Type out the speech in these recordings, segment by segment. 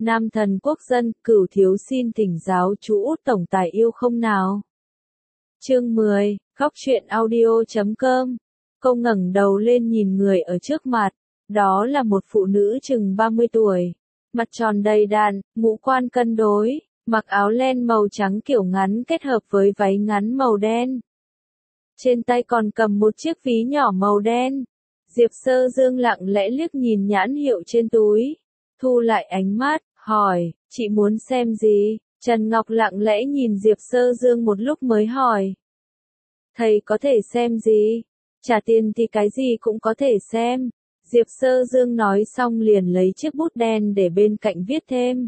Nam thần quốc dân, Cửu thiếu xin thỉnh giáo chú Út tổng tài yêu không nào. Chương 10, Góc truyện audio.com. Cô ngẩng đầu lên nhìn người ở trước mặt, đó là một phụ nữ chừng 30 tuổi, mặt tròn đầy đặn, ngũ quan cân đối, mặc áo len màu trắng kiểu ngắn kết hợp với váy ngắn màu đen. Trên tay còn cầm một chiếc ví nhỏ màu đen. Diệp Sơ Dương lặng lẽ liếc nhìn nhãn hiệu trên túi, thu lại ánh mắt, hỏi, chị muốn xem gì? Trần Ngọc lặng lẽ nhìn Diệp Sơ Dương một lúc mới hỏi. Thầy có thể xem gì? Trả tiền thì cái gì cũng có thể xem. Diệp Sơ Dương nói xong liền lấy chiếc bút đen để bên cạnh viết thêm.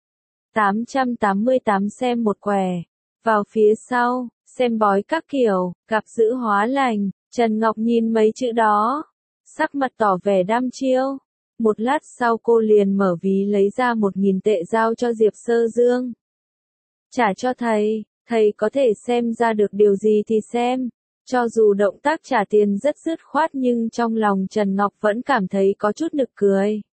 888 xem một quẻ. Vào phía sau, xem bói các kiểu, gặp dữ hóa lành. Trần Ngọc nhìn mấy chữ đó, sắc mặt tỏ vẻ đăm chiêu. Một lát sau cô liền mở ví lấy ra 1.000 tệ giao cho Diệp Sơ Dương. Trả cho thầy có thể xem ra được điều gì thì xem. Cho dù động tác trả tiền rất dứt khoát nhưng trong lòng Trần Ngọc vẫn cảm thấy có chút nực cười.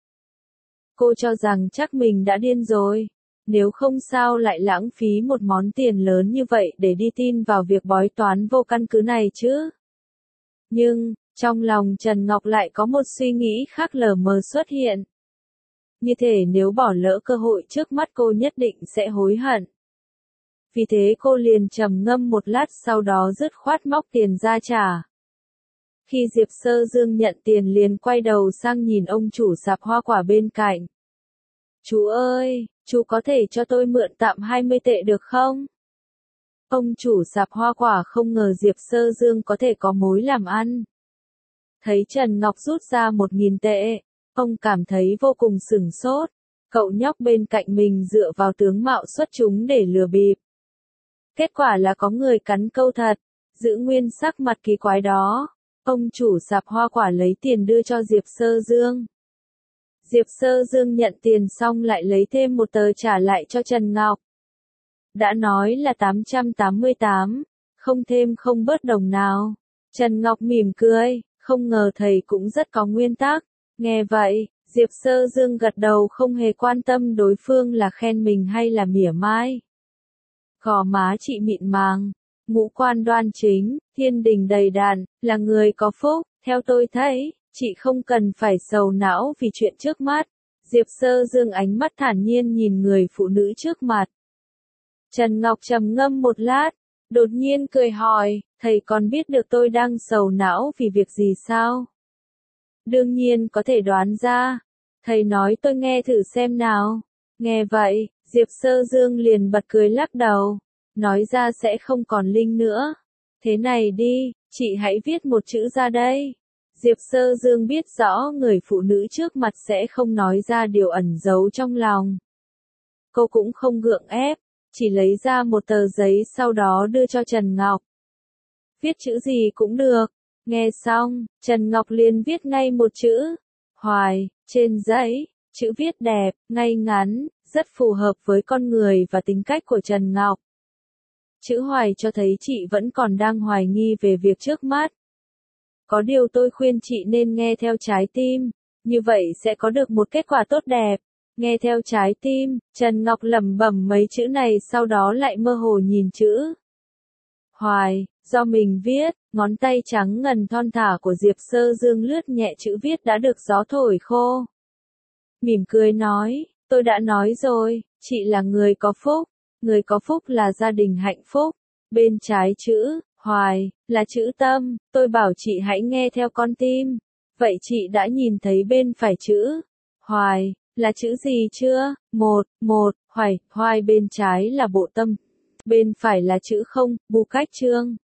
Cô cho rằng chắc mình đã điên rồi. Nếu không sao lại lãng phí một món tiền lớn như vậy để đi tin vào việc bói toán vô căn cứ này chứ. Nhưng, trong lòng Trần Ngọc lại có một suy nghĩ khác lờ mờ xuất hiện. Như thể nếu bỏ lỡ cơ hội trước mắt cô nhất định sẽ hối hận. Vì thế cô liền trầm ngâm một lát sau đó dứt khoát móc tiền ra trả. Khi Diệp Sơ Dương nhận tiền liền quay đầu sang nhìn ông chủ sạp hoa quả bên cạnh. Chú ơi, chú có thể cho tôi mượn tạm 20 tệ được không? Ông chủ sạp hoa quả không ngờ Diệp Sơ Dương có thể có mối làm ăn. Thấy Trần Ngọc rút ra 1.000 tệ, ông cảm thấy vô cùng sửng sốt. Cậu nhóc bên cạnh mình dựa vào tướng mạo xuất chúng để lừa bịp. Kết quả là có người cắn câu thật, giữ nguyên sắc mặt kỳ quái đó. Ông chủ sạp hoa quả lấy tiền đưa cho Diệp Sơ Dương. Diệp Sơ Dương nhận tiền xong lại lấy thêm một tờ trả lại cho Trần Ngọc. Đã nói là 888, không thêm không bớt đồng nào. Trần Ngọc mỉm cười, không ngờ thầy cũng rất có nguyên tắc. Nghe vậy, Diệp Sơ Dương gật đầu không hề quan tâm đối phương là khen mình hay là mỉa mai. Gò má chị mịn màng, ngũ quan đoan chính, thiên đình đầy đặn, là người có phúc. Theo tôi thấy, chị không cần phải sầu não vì chuyện trước mắt. Diệp Sơ Dương ánh mắt thản nhiên nhìn người phụ nữ trước mặt. Trần Ngọc trầm ngâm một lát, đột nhiên cười hỏi, thầy còn biết được tôi đang sầu não vì việc gì sao? Đương nhiên có thể đoán ra. Thầy nói tôi nghe thử xem nào. Nghe vậy, Diệp Sơ Dương liền bật cười lắc đầu, nói ra sẽ không còn linh nữa. Thế này đi, chị hãy viết một chữ ra đây. Diệp Sơ Dương biết rõ người phụ nữ trước mặt sẽ không nói ra điều ẩn giấu trong lòng. Cô cũng không gượng ép, chỉ lấy ra một tờ giấy sau đó đưa cho Trần Ngọc. Viết chữ gì cũng được. Nghe xong, Trần Ngọc liền viết ngay một chữ, Hoài, trên giấy. Chữ viết đẹp, ngay ngắn, rất phù hợp với con người và tính cách của Trần Ngọc. Chữ Hoài cho thấy chị vẫn còn đang hoài nghi về việc trước mắt. Có điều tôi khuyên chị nên nghe theo trái tim, như vậy sẽ có được một kết quả tốt đẹp. Nghe theo trái tim, Trần Ngọc lẩm bẩm mấy chữ này sau đó lại mơ hồ nhìn chữ Hoài, do mình viết, ngón tay trắng ngần thon thả của Diệp Sơ Dương lướt nhẹ chữ viết đã được gió thổi khô. Mỉm cười nói, tôi đã nói rồi, chị là người có phúc. Người có phúc là gia đình hạnh phúc. Bên trái chữ Hoài là chữ tâm, tôi bảo chị hãy nghe theo con tim. Vậy chị đã nhìn thấy bên phải chữ Hoài là chữ gì chưa? Hoài bên trái là bộ tâm, bên phải là chữ không, Bu Cách Trương.